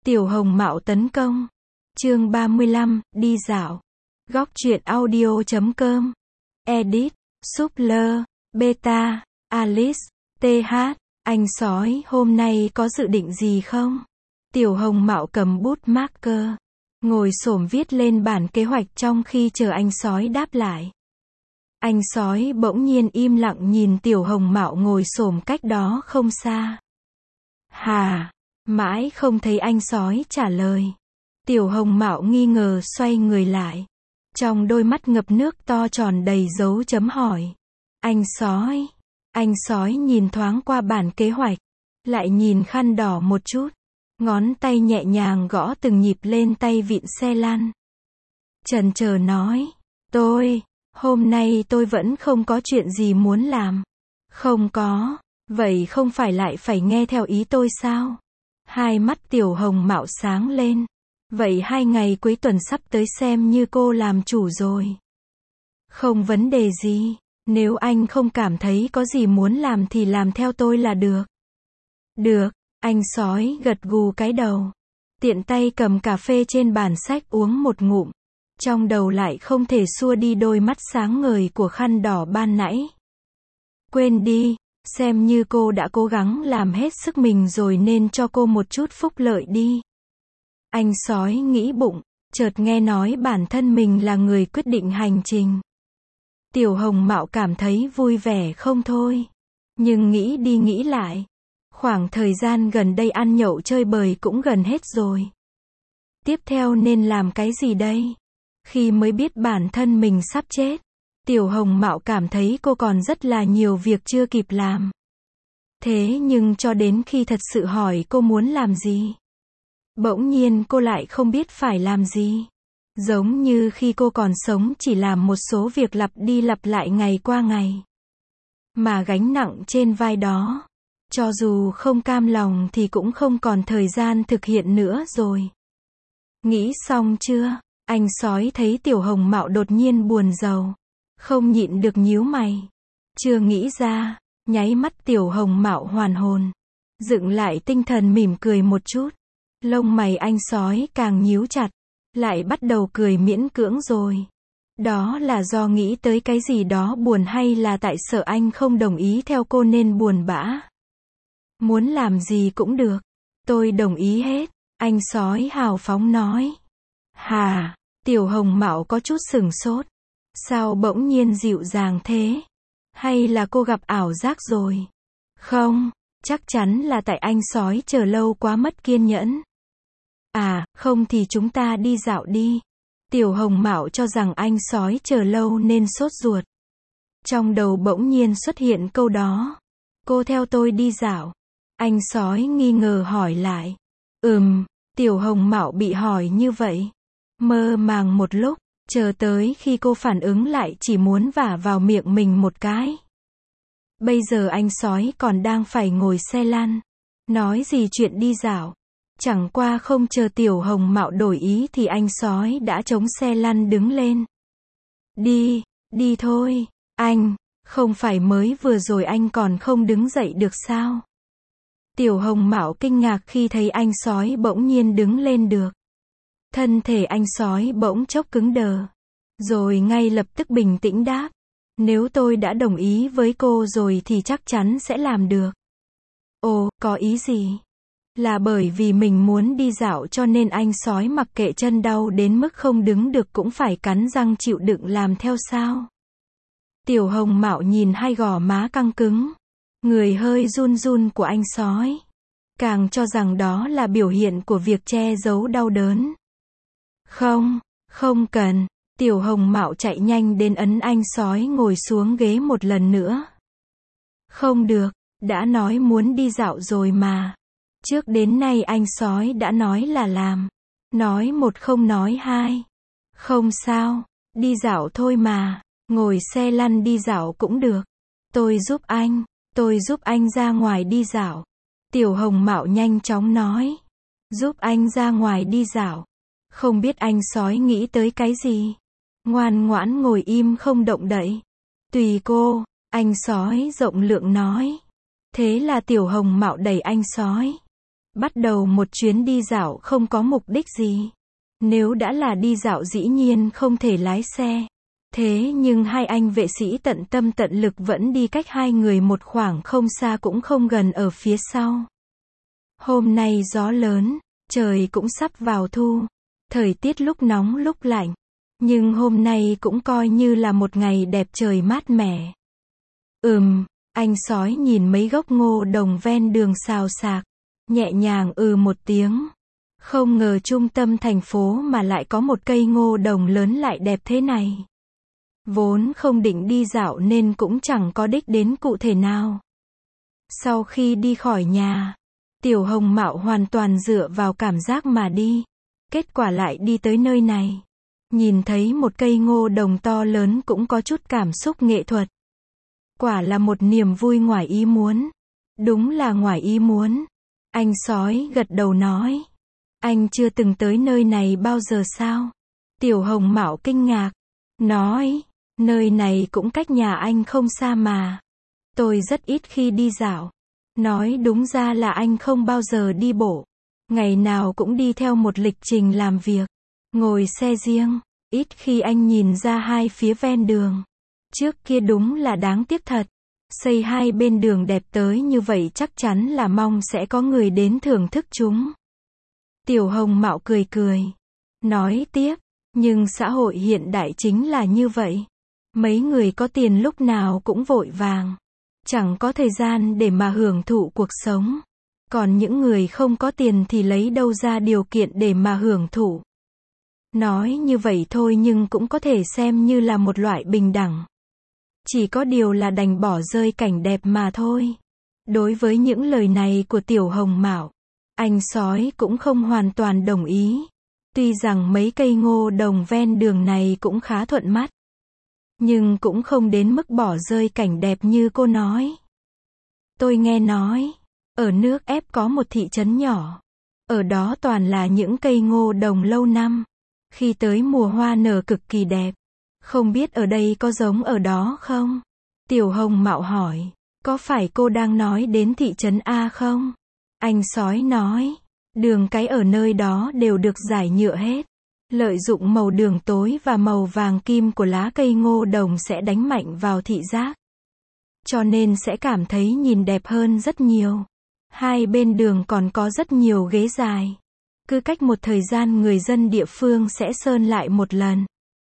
Tiểu Hồng Mạo tấn công. Chương 35, đi dạo. Góc truyện audio.com. Edit, Súp-lơ, Beta, Alice, TH. Anh sói, hôm nay có dự định gì không? Tiểu Hồng Mạo cầm bút marker, ngồi xổm viết lên bản kế hoạch trong khi chờ anh sói đáp lại. Anh sói bỗng nhiên im lặng nhìn Tiểu Hồng Mạo ngồi xổm cách đó không xa. Hà, mãi không thấy anh sói trả lời. Tiểu Hồng Mạo nghi ngờ xoay người lại. Trong đôi mắt ngập nước to tròn đầy dấu chấm hỏi. Anh sói nhìn thoáng qua bản kế hoạch, lại nhìn khăn đỏ một chút. Ngón tay nhẹ nhàng gõ từng nhịp lên tay vịn xe lăn. Chần chờ nói, hôm nay tôi vẫn không có chuyện gì muốn làm. Không có, vậy không phải lại phải nghe theo ý tôi sao? Hai mắt Tiểu Hồng Mạo sáng lên. Vậy 2 ngày cuối tuần sắp tới xem như cô làm chủ rồi. Không vấn đề gì, nếu anh không cảm thấy có gì muốn làm thì làm theo tôi là được. Được, anh sói gật gù cái đầu. Tiện tay cầm cà phê trên bàn sách uống một ngụm. Trong đầu lại không thể xua đi đôi mắt sáng ngời của khăn đỏ ban nãy. Quên đi, xem như cô đã cố gắng làm hết sức mình rồi nên cho cô một chút phúc lợi đi. Anh sói nghĩ bụng, chợt nghe nói bản thân mình là người quyết định hành trình. Tiểu Hồng Mạo cảm thấy vui vẻ không thôi. Nhưng nghĩ đi nghĩ lại, khoảng thời gian gần đây ăn nhậu chơi bời cũng gần hết rồi. Tiếp theo nên làm cái gì đây? Khi mới biết bản thân mình sắp chết, Tiểu Hồng Mạo cảm thấy cô còn rất là nhiều việc chưa kịp làm. Thế nhưng cho đến khi thật sự hỏi cô muốn làm gì, bỗng nhiên cô lại không biết phải làm gì. Giống như khi cô còn sống chỉ làm một số việc lặp đi lặp lại ngày qua ngày. Mà gánh nặng trên vai đó, cho dù không cam lòng thì cũng không còn thời gian thực hiện nữa rồi. Nghĩ xong chưa? Anh sói thấy Tiểu Hồng Mạo đột nhiên buồn rầu, không nhịn được nhíu mày. Chưa nghĩ ra, nháy mắt Tiểu Hồng Mạo hoàn hồn, dựng lại tinh thần mỉm cười một chút. Lông mày anh sói càng nhíu chặt, lại bắt đầu cười miễn cưỡng rồi. Đó là do nghĩ tới cái gì đó buồn hay là tại sợ anh không đồng ý theo cô nên buồn bã? Muốn làm gì cũng được, tôi đồng ý hết, anh sói hào phóng nói. Hà, Tiểu Hồng Mạo có chút sửng sốt. Sao bỗng nhiên dịu dàng thế? Hay là cô gặp ảo giác rồi? Không, chắc chắn là tại anh sói chờ lâu quá mất kiên nhẫn. À, không thì chúng ta đi dạo đi. Tiểu Hồng Mạo cho rằng anh sói chờ lâu nên sốt ruột. Trong đầu bỗng nhiên xuất hiện câu đó. Cô theo tôi đi dạo. Anh sói nghi ngờ hỏi lại. Tiểu Hồng Mạo bị hỏi như vậy, mơ màng một lúc, chờ tới khi cô phản ứng lại chỉ muốn vả vào miệng mình một cái. Bây giờ anh sói còn đang phải ngồi xe lăn. Nói gì chuyện đi dạo. Chẳng qua không chờ Tiểu Hồng Mạo đổi ý thì anh sói đã chống xe lăn đứng lên. Đi thôi, anh, không phải mới vừa rồi anh còn không đứng dậy được sao? Tiểu Hồng Mạo kinh ngạc khi thấy anh sói bỗng nhiên đứng lên được. Thân thể anh sói bỗng chốc cứng đờ. Rồi ngay lập tức bình tĩnh đáp. Nếu tôi đã đồng ý với cô rồi thì chắc chắn sẽ làm được. Ồ, có ý gì? Là bởi vì mình muốn đi dạo cho nên anh sói mặc kệ chân đau đến mức không đứng được cũng phải cắn răng chịu đựng làm theo sao? Tiểu Hồng Mạo nhìn hai gò má căng cứng, người hơi run run của anh sói. Càng cho rằng đó là biểu hiện của việc che giấu đau đớn. Không cần. Tiểu Hồng Mạo chạy nhanh đến ấn anh sói ngồi xuống ghế một lần nữa. Không được, đã nói muốn đi dạo rồi mà. Trước đến nay anh sói đã nói là làm. Nói một không nói hai. Không sao, đi dạo thôi mà. Ngồi xe lăn đi dạo cũng được. Tôi giúp anh ra ngoài đi dạo. Tiểu Hồng Mạo nhanh chóng nói. Giúp anh ra ngoài đi dạo. Không biết anh sói nghĩ tới cái gì. Ngoan ngoãn ngồi im không động đậy. Tùy cô, anh sói rộng lượng nói. Thế là Tiểu Hồng Mạo đẩy anh sói Bắt đầu một chuyến đi dạo không có mục đích gì. Nếu đã là đi dạo dĩ nhiên không thể lái xe. Thế nhưng hai anh vệ sĩ tận tâm tận lực vẫn đi cách hai người một khoảng không xa cũng không gần ở phía sau. Hôm nay gió lớn, trời cũng sắp vào thu. Thời tiết lúc nóng lúc lạnh. Nhưng hôm nay cũng coi như là một ngày đẹp trời mát mẻ. Anh sói nhìn mấy gốc ngô đồng ven đường xào xạc. Nhẹ nhàng một tiếng. Không ngờ trung tâm thành phố mà lại có một cây ngô đồng lớn lại đẹp thế này. Vốn không định đi dạo nên cũng chẳng có đích đến cụ thể nào. Sau khi đi khỏi nhà, Tiểu Hồng Mạo hoàn toàn dựa vào cảm giác mà đi. Kết quả lại đi tới nơi này. Nhìn thấy một cây ngô đồng to lớn cũng có chút cảm xúc nghệ thuật. Quả là một niềm vui ngoài ý muốn. Đúng là ngoài ý muốn. Anh sói gật đầu nói. Anh chưa từng tới nơi này bao giờ sao? Tiểu Hồng Mạo kinh ngạc. Nói, nơi này cũng cách nhà anh không xa mà. Tôi rất ít khi đi dạo. Nói đúng ra là anh không bao giờ đi bộ. Ngày nào cũng đi theo một lịch trình làm việc. Ngồi xe riêng. Ít khi anh nhìn ra hai phía ven đường. Trước kia đúng là đáng tiếc thật. Xây hai bên đường đẹp tới như vậy chắc chắn là mong sẽ có người đến thưởng thức chúng. Tiểu Hồng Mạo cười cười. Nói tiếp, nhưng xã hội hiện đại chính là như vậy. Mấy người có tiền lúc nào cũng vội vàng. Chẳng có thời gian để mà hưởng thụ cuộc sống. Còn những người không có tiền thì lấy đâu ra điều kiện để mà hưởng thụ. Nói như vậy thôi nhưng cũng có thể xem như là một loại bình đẳng. Chỉ có điều là đành bỏ rơi cảnh đẹp mà thôi. Đối với những lời này của Tiểu Hồng Mạo, anh sói cũng không hoàn toàn đồng ý. Tuy rằng mấy cây ngô đồng ven đường này cũng khá thuận mắt. Nhưng cũng không đến mức bỏ rơi cảnh đẹp như cô nói. Tôi nghe nói, ở nước ép có một thị trấn nhỏ. Ở đó toàn là những cây ngô đồng lâu năm. Khi tới mùa hoa nở cực kỳ đẹp. Không biết ở đây có giống ở đó không? Tiểu Hồng Mạo hỏi, có phải cô đang nói đến thị trấn A không? Anh sói nói, đường cái ở nơi đó đều được rải nhựa hết. Lợi dụng màu đường tối và màu vàng kim của lá cây ngô đồng sẽ đánh mạnh vào thị giác. Cho nên sẽ cảm thấy nhìn đẹp hơn rất nhiều. Hai bên đường còn có rất nhiều ghế dài. Cứ cách một thời gian người dân địa phương sẽ sơn lại một lần.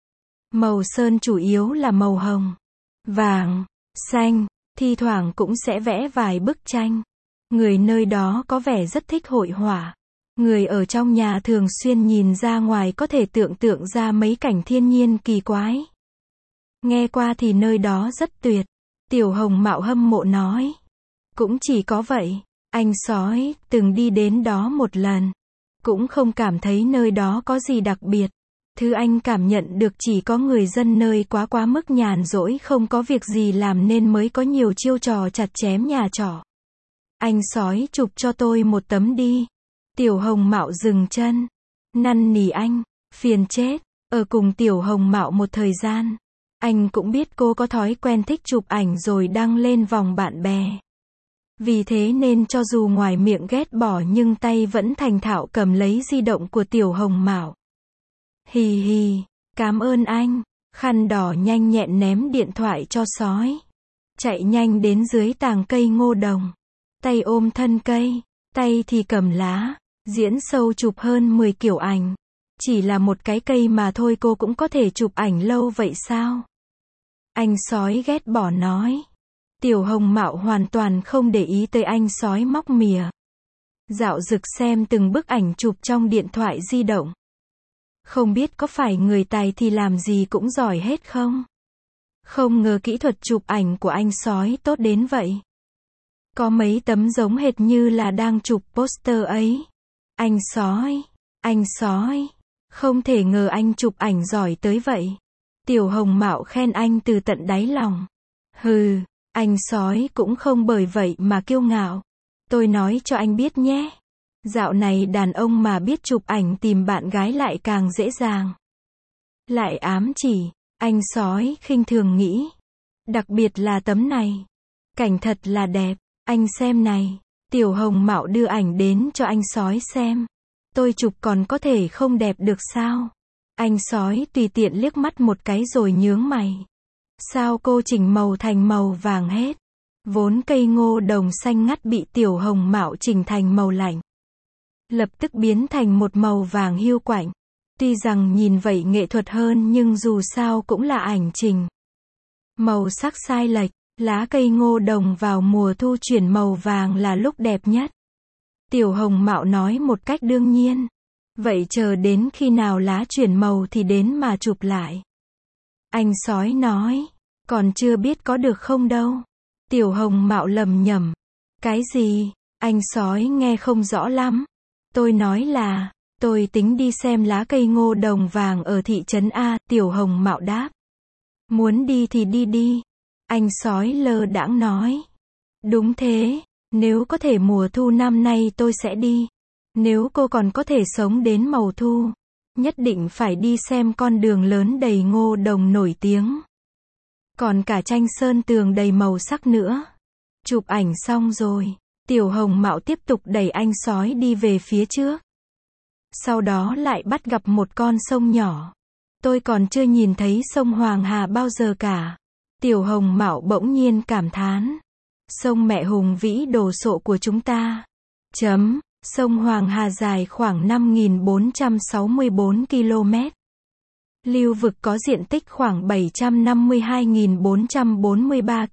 Màu sơn chủ yếu là màu hồng, vàng, xanh, thi thoảng cũng sẽ vẽ vài bức tranh. Người nơi đó có vẻ rất thích hội họa. Người ở trong nhà thường xuyên nhìn ra ngoài có thể tưởng tượng ra mấy cảnh thiên nhiên kỳ quái. Nghe qua thì nơi đó rất tuyệt. Tiểu Hồng Mạo hâm mộ nói. Cũng chỉ có vậy. Anh sói từng đi đến đó một lần. Cũng không cảm thấy nơi đó có gì đặc biệt. Thứ anh cảm nhận được chỉ có người dân nơi quá mức nhàn rỗi không có việc gì làm nên mới có nhiều chiêu trò chặt chém nhà trọ. Anh sói chụp cho tôi một tấm đi. Tiểu Hồng Mạo dừng chân. Năn nỉ anh, phiền chết. Ở cùng Tiểu Hồng Mạo một thời gian. Anh cũng biết cô có thói quen thích chụp ảnh rồi đăng lên vòng bạn bè. Vì thế nên cho dù ngoài miệng ghét bỏ nhưng tay vẫn thành thạo cầm lấy di động của Tiểu Hồng Mạo. Hì hì, cảm ơn anh. Khăn đỏ nhanh nhẹn ném điện thoại cho sói. Chạy nhanh đến dưới tàng cây ngô đồng. Tay ôm thân cây, tay thì cầm lá. Diễn sâu chụp hơn 10 kiểu ảnh. Chỉ là một cái cây mà thôi cô cũng có thể chụp ảnh lâu vậy sao? Anh sói ghét bỏ nói. Tiểu Hồng Mạo hoàn toàn không để ý tới anh sói móc mỉa. Dạo dực xem từng bức ảnh chụp trong điện thoại di động. Không biết có phải người tài thì làm gì cũng giỏi hết không? Không ngờ kỹ thuật chụp ảnh của anh sói tốt đến vậy. Có mấy tấm giống hệt như là đang chụp poster ấy. Anh sói, không thể ngờ anh chụp ảnh giỏi tới vậy. Tiểu Hồng Mạo khen anh từ tận đáy lòng. Hừ, anh sói cũng không bởi vậy mà kiêu ngạo. Tôi nói cho anh biết nhé. Dạo này đàn ông mà biết chụp ảnh tìm bạn gái lại càng dễ dàng. Lại ám chỉ, anh sói khinh thường nghĩ. Đặc biệt là tấm này. Cảnh thật là đẹp, anh xem này. Tiểu Hồng Mạo đưa ảnh đến cho anh sói xem. Tôi chụp còn có thể không đẹp được sao? Anh sói tùy tiện liếc mắt một cái rồi nhướng mày. Sao cô chỉnh màu thành màu vàng hết? Vốn cây ngô đồng xanh ngắt bị Tiểu Hồng Mạo chỉnh thành màu lạnh, lập tức biến thành một màu vàng hiu quạnh. Tuy rằng nhìn vậy nghệ thuật hơn nhưng dù sao cũng là ảnh chỉnh. Màu sắc sai lệch, lá cây ngô đồng vào mùa thu chuyển màu vàng là lúc đẹp nhất. Tiểu Hồng Mạo nói một cách đương nhiên. Vậy chờ đến khi nào lá chuyển màu thì đến mà chụp lại. Anh sói nói, còn chưa biết có được không đâu. Tiểu Hồng Mạo lầm nhầm. Cái gì? Anh sói nghe không rõ lắm. Tôi nói là, tôi tính đi xem lá cây ngô đồng vàng ở thị trấn A, Tiểu Hồng Mạo đáp. Muốn đi thì đi đi. Anh sói lơ đãng nói. Đúng thế, nếu có thể mùa thu năm nay tôi sẽ đi. Nếu cô còn có thể sống đến màu thu, nhất định phải đi xem con đường lớn đầy ngô đồng nổi tiếng. Còn cả tranh sơn tường đầy màu sắc nữa. Chụp ảnh xong rồi, Tiểu Hồng Mạo tiếp tục đẩy anh sói đi về phía trước. Sau đó lại bắt gặp một con sông nhỏ. Tôi còn chưa nhìn thấy sông Hoàng Hà bao giờ cả. Tiểu Hồng Mạo bỗng nhiên cảm thán. Sông mẹ hùng vĩ đồ sộ của chúng ta. Sông Hoàng Hà dài khoảng 5.464 km. Lưu vực có diện tích khoảng 752.443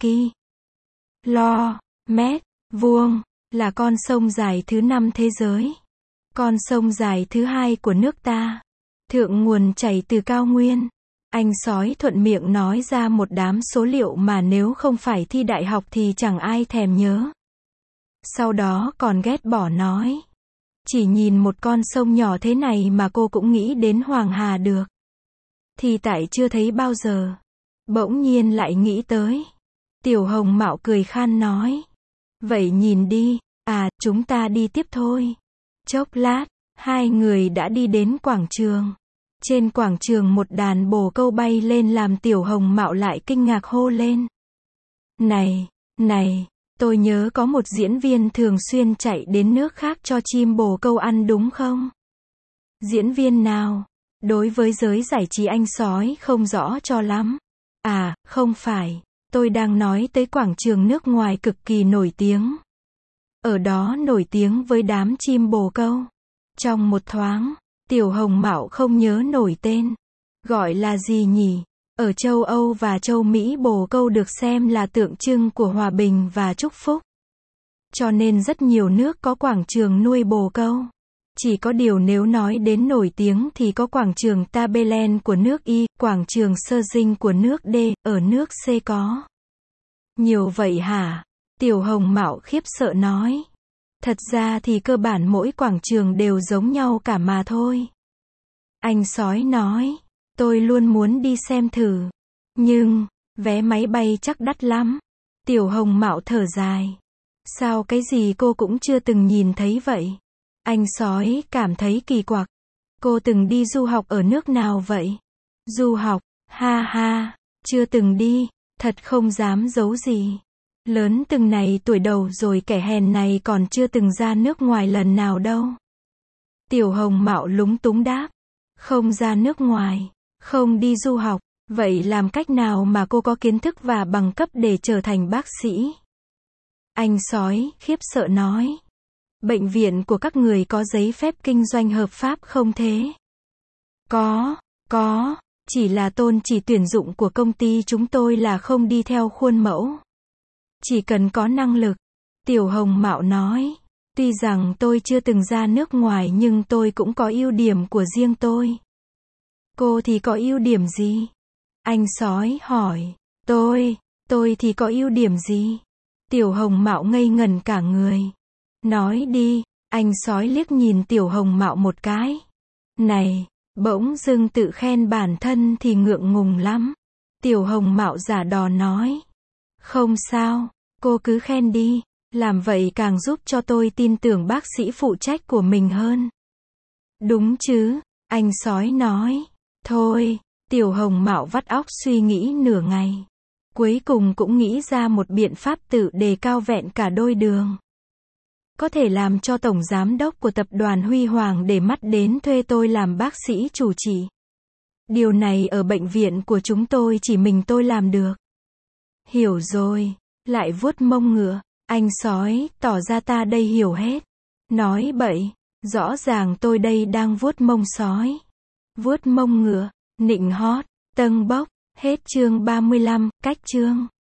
km², là con sông dài thứ 5 thế giới. Con sông dài thứ 2 của nước ta. Thượng nguồn chảy từ cao nguyên. Anh sói thuận miệng nói ra một đám số liệu mà nếu không phải thi đại học thì chẳng ai thèm nhớ. Sau đó còn ghét bỏ nói. Chỉ nhìn một con sông nhỏ thế này mà cô cũng nghĩ đến Hoàng Hà được. Thì tại chưa thấy bao giờ. Bỗng nhiên lại nghĩ tới. Tiểu Hồng Mạo cười khan nói. Vậy nhìn đi, chúng ta đi tiếp thôi. Chốc lát, hai người đã đi đến quảng trường. Trên quảng trường một đàn bồ câu bay lên làm Tiểu Hồng Mạo lại kinh ngạc hô lên. Này, tôi nhớ có một diễn viên thường xuyên chạy đến nước khác cho chim bồ câu ăn đúng không? Diễn viên nào? Đối với giới giải trí anh sói không rõ cho lắm. Không phải. Tôi đang nói tới quảng trường nước ngoài cực kỳ nổi tiếng. Ở đó nổi tiếng với đám chim bồ câu. Trong một thoáng, Tiểu Hồng Mạo không nhớ nổi tên. Gọi là gì nhỉ? Ở châu Âu và châu Mỹ bồ câu được xem là tượng trưng của hòa bình và chúc phúc. Cho nên rất nhiều nước có quảng trường nuôi bồ câu. Chỉ có điều nếu nói đến nổi tiếng thì có quảng trường Tabelen của nước Y, quảng trường Sơ Dinh của nước D, ở nước C có. Nhiều vậy hả? Tiểu Hồng Mạo khiếp sợ nói. Thật ra thì cơ bản mỗi quảng trường đều giống nhau cả mà thôi. Anh sói nói. Tôi luôn muốn đi xem thử. Nhưng, vé máy bay chắc đắt lắm. Tiểu Hồng Mạo thở dài. Sao cái gì cô cũng chưa từng nhìn thấy vậy? Anh sói cảm thấy kỳ quặc. Cô từng đi du học ở nước nào vậy? Du học, ha, chưa từng đi, thật không dám giấu gì. Lớn từng này tuổi đầu rồi kẻ hèn này còn chưa từng ra nước ngoài lần nào đâu. Tiểu Hồng Mạo lúng túng đáp. Không ra nước ngoài, không đi du học, vậy làm cách nào mà cô có kiến thức và bằng cấp để trở thành bác sĩ? Anh sói khiếp sợ nói. Bệnh viện của các người có giấy phép kinh doanh hợp pháp không thế? Có, chỉ là tôn chỉ tuyển dụng của công ty chúng tôi là không đi theo khuôn mẫu. Chỉ cần có năng lực. Tiểu Hồng Mạo nói. Tuy rằng tôi chưa từng ra nước ngoài nhưng tôi cũng có ưu điểm của riêng tôi. Cô thì có ưu điểm gì? Anh sói hỏi. Tôi thì có ưu điểm gì? Tiểu Hồng Mạo ngây ngẩn cả người. Nói đi, anh sói liếc nhìn Tiểu Hồng Mạo một cái. Này, bỗng dưng tự khen bản thân thì ngượng ngùng lắm. Tiểu Hồng Mạo giả đò nói. Không sao, cô cứ khen đi, làm vậy càng giúp cho tôi tin tưởng bác sĩ phụ trách của mình hơn. Đúng chứ, anh sói nói. Thôi, Tiểu Hồng Mạo vắt óc suy nghĩ nửa ngày. Cuối cùng cũng nghĩ ra một biện pháp tự đề cao vẹn cả đôi đường. có thể làm cho tổng giám đốc của tập đoàn Huy Hoàng để mắt đến thuê tôi làm bác sĩ chủ trị. Điều này ở bệnh viện của chúng tôi chỉ mình tôi làm được. Hiểu rồi, lại vuốt mông ngựa. Anh sói, tỏ ra ta đây hiểu hết. Nói bậy, rõ ràng tôi đây đang vuốt mông sói. Vuốt mông ngựa, nịnh hót, tâng bốc, hết chương 35, cách chương.